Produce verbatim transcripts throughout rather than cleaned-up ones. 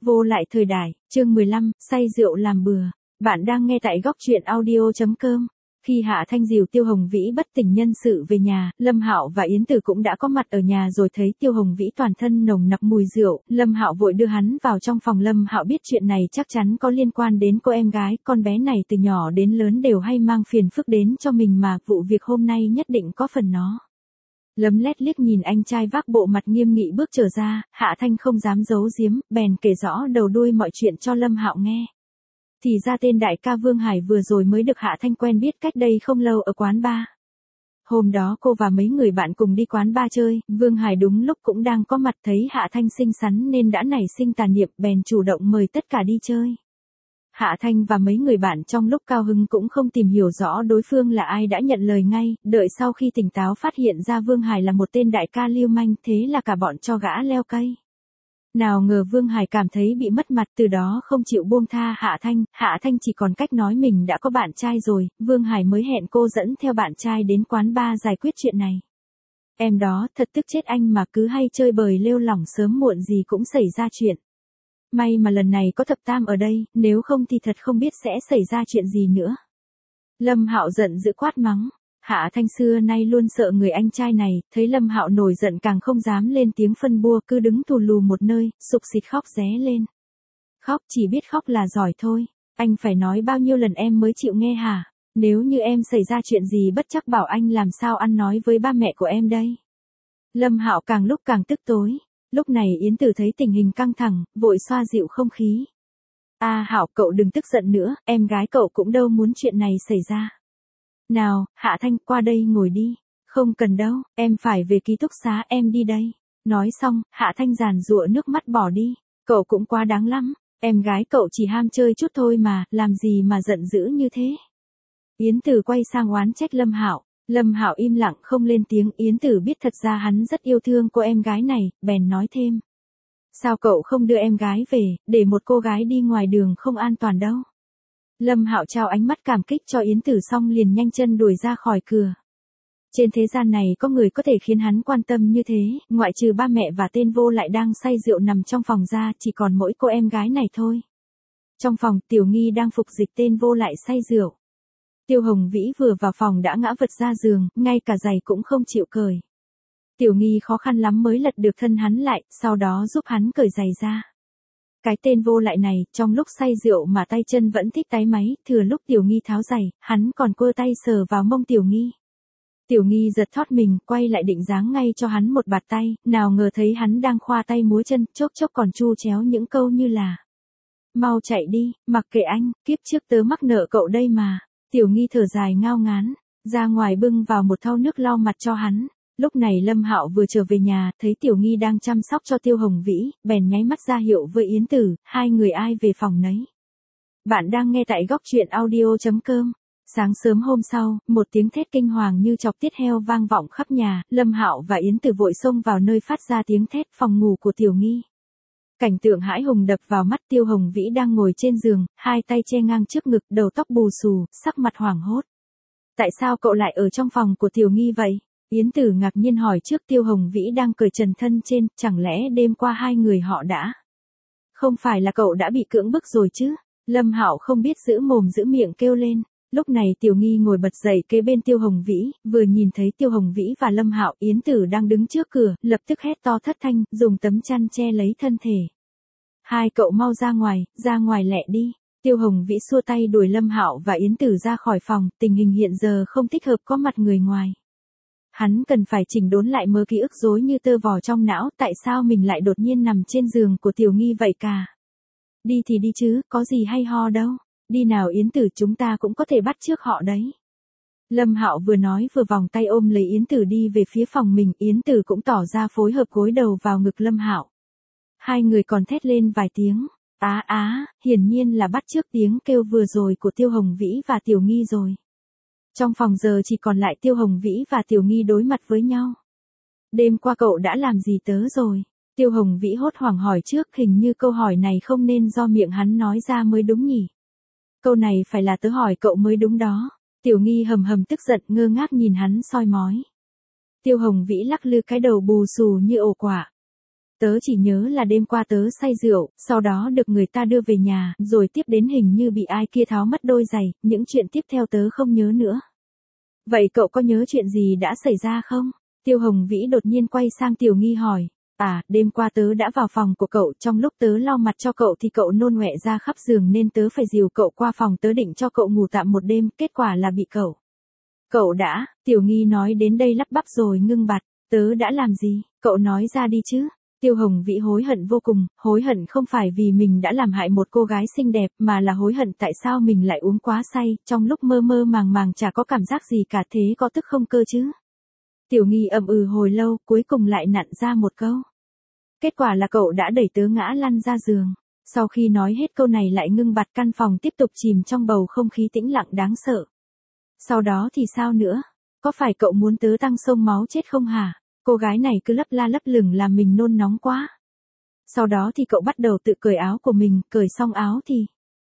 Vô lại thời đại, chương mười lăm, say rượu làm bừa. Bạn đang nghe tại góc truyện audio chấm com. Khi Hạ Thanh dìu Tiêu Hồng Vĩ bất tỉnh nhân sự về nhà, Lâm Hạo và Yến Tử cũng đã có mặt ở nhà rồi thấy Tiêu Hồng Vĩ toàn thân nồng nặc mùi rượu, Lâm Hạo vội đưa hắn vào trong phòng. Lâm Hạo biết chuyện này chắc chắn có liên quan đến cô em gái, con bé này từ nhỏ đến lớn đều hay mang phiền phức đến cho mình mà, vụ việc hôm nay nhất định có phần nó. Lấm lét liếc nhìn anh trai vác bộ mặt nghiêm nghị bước trở ra, Hạ Thanh không dám giấu giếm, bèn kể rõ đầu đuôi mọi chuyện cho Lâm Hạo nghe. Thì ra tên đại ca Vương Hải vừa rồi mới được Hạ Thanh quen biết cách đây không lâu ở quán bar. Hôm đó cô và mấy người bạn cùng đi quán bar chơi, Vương Hải đúng lúc cũng đang có mặt, thấy Hạ Thanh xinh xắn nên đã nảy sinh tà niệm, bèn chủ động mời tất cả đi chơi. Hạ Thanh và mấy người bạn trong lúc cao hứng cũng không tìm hiểu rõ đối phương là ai đã nhận lời ngay, đợi sau khi tỉnh táo phát hiện ra Vương Hải là một tên đại ca lưu manh, thế là cả bọn cho gã leo cây. Nào ngờ Vương Hải cảm thấy bị mất mặt, từ đó không chịu buông tha Hạ Thanh, Hạ Thanh chỉ còn cách nói mình đã có bạn trai rồi, Vương Hải mới hẹn cô dẫn theo bạn trai đến quán bar giải quyết chuyện này. Em đó thật tức chết anh mà, cứ hay chơi bời lêu lỏng, sớm muộn gì cũng xảy ra chuyện. May mà lần này có thập tam ở đây, nếu không thì thật không biết sẽ xảy ra chuyện gì nữa. Lâm Hạo giận dữ quát mắng. Hạ Thanh xưa nay luôn sợ người anh trai này, thấy Lâm Hạo nổi giận càng không dám lên tiếng phân bua, cứ đứng thù lù một nơi, sục xịt khóc ré lên. Khóc, chỉ biết khóc là giỏi thôi. Anh phải nói bao nhiêu lần em mới chịu nghe hả? Nếu như em xảy ra chuyện gì bất trắc bảo anh làm sao ăn nói với ba mẹ của em đây? Lâm Hạo càng lúc càng tức tối. Lúc này Yến Tử thấy tình hình căng thẳng, vội xoa dịu không khí. À Hạo, cậu đừng tức giận nữa, em gái cậu cũng đâu muốn chuyện này xảy ra. Nào, Hạ Thanh, qua đây ngồi đi. Không cần đâu, em phải về ký túc xá, em đi đây. Nói xong, Hạ Thanh giàn giụa nước mắt bỏ đi. Cậu cũng quá đáng lắm, em gái cậu chỉ ham chơi chút thôi mà, làm gì mà giận dữ như thế. Yến Tử quay sang oán trách Lâm Hạo. Lâm Hạo im lặng không lên tiếng. Yến Tử biết thật ra hắn rất yêu thương cô em gái này, bèn nói thêm. Sao cậu không đưa em gái về, để một cô gái đi ngoài đường không an toàn đâu. Lâm Hạo trao ánh mắt cảm kích cho Yến Tử xong liền nhanh chân đuổi ra khỏi cửa. Trên thế gian này có người có thể khiến hắn quan tâm như thế, ngoại trừ ba mẹ và tên vô lại đang say rượu nằm trong phòng ra, chỉ còn mỗi cô em gái này thôi. Trong phòng, Tiểu Nghi đang phục dịch tên vô lại say rượu. Tiêu Hồng Vĩ vừa vào phòng đã ngã vật ra giường, ngay cả giày cũng không chịu cởi. Tiểu Nghi khó khăn lắm mới lật được thân hắn lại, sau đó giúp hắn cởi giày ra. Cái tên vô lại này, trong lúc say rượu mà tay chân vẫn thích táy máy, thừa lúc Tiểu Nghi tháo giày, hắn còn quơ tay sờ vào mông Tiểu Nghi. Tiểu Nghi giật thót mình, quay lại định giáng ngay cho hắn một bạt tay, nào ngờ thấy hắn đang khoa tay múa chân, chốc chốc còn chu chéo những câu như là: mau chạy đi, mặc kệ anh, kiếp trước tớ mắc nợ cậu đây mà. Tiểu Nghi thở dài ngao ngán, ra ngoài bưng vào một thau nước lau mặt cho hắn. Lúc này Lâm Hạo vừa trở về nhà, thấy Tiểu Nghi đang chăm sóc cho Tiêu Hồng Vĩ, bèn nháy mắt ra hiệu với Yến Tử, hai người ai về phòng nấy. Bạn đang nghe tại góc truyện audio chấm com. Sáng sớm hôm sau, một tiếng thét kinh hoàng như chọc tiết heo vang vọng khắp nhà, Lâm Hạo và Yến Tử vội xông vào nơi phát ra tiếng thét, phòng ngủ của Tiểu Nghi. Cảnh tượng hãi hùng đập vào mắt. Tiêu Hồng Vĩ đang ngồi trên giường, hai tay che ngang trước ngực, đầu tóc bù xù, sắc mặt hoảng hốt. Tại sao cậu lại ở trong phòng của Tiểu Nghi vậy? Yến Tử ngạc nhiên hỏi. Trước Tiêu Hồng Vĩ đang cởi trần thân trên, chẳng lẽ đêm qua hai người họ đã... Không phải là cậu đã bị cưỡng bức rồi chứ? Lâm Hạo không biết giữ mồm giữ miệng kêu lên. Lúc này Tiểu Nghi ngồi bật dậy kế bên Tiêu Hồng Vĩ, vừa nhìn thấy Tiêu Hồng Vĩ và Lâm Hạo, Yến Tử đang đứng trước cửa, lập tức hét to thất thanh, dùng tấm chăn che lấy thân thể. Hai cậu mau ra ngoài, ra ngoài lẹ đi. Tiêu Hồng Vĩ xua tay đuổi Lâm Hạo và Yến Tử ra khỏi phòng, tình hình hiện giờ không thích hợp có mặt người ngoài. Hắn cần phải chỉnh đốn lại mớ ký ức rối như tơ vò trong não, tại sao mình lại đột nhiên nằm trên giường của Tiểu Nghi vậy cả. Đi thì đi chứ, có gì hay ho đâu. Đi nào Yến Tử, chúng ta cũng có thể bắt chước họ đấy. Lâm Hạo vừa nói vừa vòng tay ôm lấy Yến Tử đi về phía phòng mình, Yến Tử cũng tỏ ra phối hợp gối đầu vào ngực Lâm Hạo. Hai người còn thét lên vài tiếng. Á á, hiển nhiên là bắt chước tiếng kêu vừa rồi của Tiêu Hồng Vĩ và Tiểu Nghi rồi. Trong phòng giờ chỉ còn lại Tiêu Hồng Vĩ và Tiểu Nghi đối mặt với nhau. Đêm qua cậu đã làm gì tớ rồi? Tiêu Hồng Vĩ hốt hoảng hỏi trước, hình như câu hỏi này không nên do miệng hắn nói ra mới đúng nhỉ. Câu này phải là tớ hỏi cậu mới đúng đó. Tiểu Nghi hầm hầm tức giận ngơ ngác nhìn hắn soi mói. Tiêu Hồng Vĩ lắc lư cái đầu bù xù như ổ quả. Tớ chỉ nhớ là đêm qua tớ say rượu, sau đó được người ta đưa về nhà, rồi tiếp đến hình như bị ai kia tháo mất đôi giày, những chuyện tiếp theo tớ không nhớ nữa. Vậy cậu có nhớ chuyện gì đã xảy ra không? Tiêu Hồng Vĩ đột nhiên quay sang Tiểu Nghi hỏi. À, đêm qua tớ đã vào phòng của cậu, trong lúc tớ lau mặt cho cậu thì cậu nôn ọe ra khắp giường nên tớ phải dìu cậu qua phòng tớ định cho cậu ngủ tạm một đêm, kết quả là bị cậu. Cậu đã, Tiểu Nghi nói đến đây lắp bắp rồi ngưng bặt, tớ đã làm gì, cậu nói ra đi chứ. Tiêu Hồng Vĩ hối hận vô cùng, hối hận không phải vì mình đã làm hại một cô gái xinh đẹp mà là hối hận tại sao mình lại uống quá say, trong lúc mơ mơ màng màng chả có cảm giác gì cả, thế có tức không cơ chứ. Tiểu Nghi ậm ừ hồi lâu, cuối cùng lại nặn ra một câu. Kết quả là cậu đã đẩy tớ ngã lăn ra giường. Sau khi nói hết câu này lại ngưng bặt, căn phòng tiếp tục chìm trong bầu không khí tĩnh lặng đáng sợ. Sau đó thì sao nữa? Có phải cậu muốn tớ tăng sông máu chết không hả? Cô gái này cứ lấp la lấp lửng làm mình nôn nóng quá. Sau đó thì cậu bắt đầu tự cởi áo của mình, cởi xong áo thì...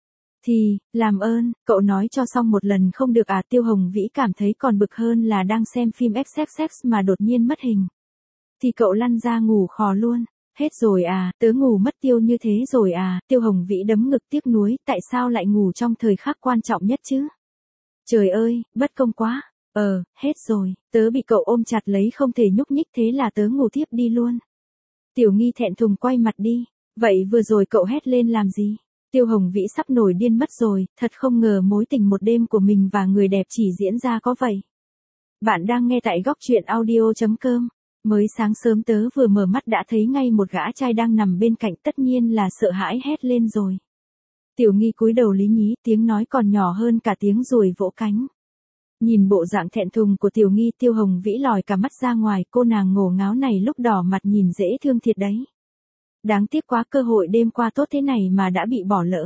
Thì, làm ơn, cậu nói cho xong một lần không được à? Tiêu Hồng Vĩ cảm thấy còn bực hơn là đang xem phim ép ép ép mà đột nhiên mất hình. Thì cậu lăn ra ngủ khò luôn. Hết rồi à, tớ ngủ mất tiêu như thế rồi à? Tiêu Hồng Vĩ đấm ngực tiếc nuối, tại sao lại ngủ trong thời khắc quan trọng nhất chứ? Trời ơi, bất công quá. Ờ, hết rồi, tớ bị cậu ôm chặt lấy không thể nhúc nhích thế là tớ ngủ tiếp đi luôn. Tiểu Nghi thẹn thùng quay mặt đi. Vậy vừa rồi cậu hét lên làm gì? Tiêu Hồng Vĩ sắp nổi điên mất rồi, thật không ngờ mối tình một đêm của mình và người đẹp chỉ diễn ra có vậy. Bạn đang nghe tại góc truyện audio chấm com. Mới sáng sớm tớ vừa mở mắt đã thấy ngay một gã trai đang nằm bên cạnh, tất nhiên là sợ hãi hét lên rồi. Tiểu Nghi cúi đầu lý nhí, tiếng nói còn nhỏ hơn cả tiếng ruồi vỗ cánh. Nhìn bộ dạng thẹn thùng của Tiểu Nghi, Tiêu Hồng Vĩ lòi cả mắt ra ngoài, cô nàng ngổ ngáo này lúc đỏ mặt nhìn dễ thương thiệt đấy. Đáng tiếc quá, cơ hội đêm qua tốt thế này mà đã bị bỏ lỡ.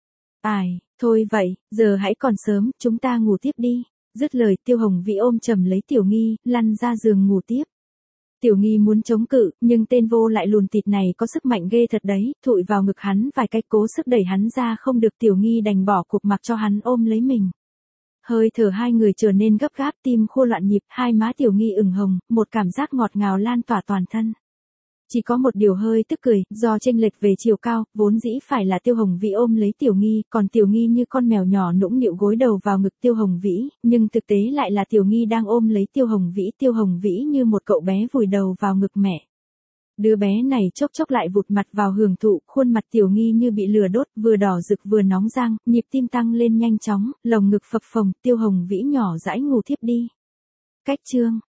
Ai, thôi vậy, giờ hãy còn sớm, chúng ta ngủ tiếp đi. Dứt lời, Tiêu Hồng Vĩ ôm chầm lấy Tiểu Nghi, lăn ra giường ngủ tiếp. Tiểu Nghi muốn chống cự, nhưng tên vô lại lùn tịt này có sức mạnh ghê thật đấy, thụi vào ngực hắn vài cái cố sức đẩy hắn ra không được, Tiểu Nghi đành bỏ cuộc mặc cho hắn ôm lấy mình. Hơi thở hai người trở nên gấp gáp, tim khô loạn nhịp, hai má Tiểu Nghi ửng hồng, một cảm giác ngọt ngào lan tỏa toàn thân. Chỉ có một điều hơi tức cười, do chênh lệch về chiều cao, vốn dĩ phải là Tiêu Hồng Vĩ ôm lấy Tiểu Nghi, còn Tiểu Nghi như con mèo nhỏ nũng nịu gối đầu vào ngực Tiêu Hồng Vĩ, nhưng thực tế lại là Tiểu Nghi đang ôm lấy Tiêu Hồng Vĩ, Tiêu Hồng Vĩ như một cậu bé vùi đầu vào ngực mẹ. Đứa bé này chốc chốc lại vụt mặt vào hưởng thụ, khuôn mặt Tiểu Nghi như bị lửa đốt, vừa đỏ rực vừa nóng rang, nhịp tim tăng lên nhanh chóng, lồng ngực phập phồng, Tiêu Hồng Vĩ nhỏ dãi ngủ thiếp đi. Cách chương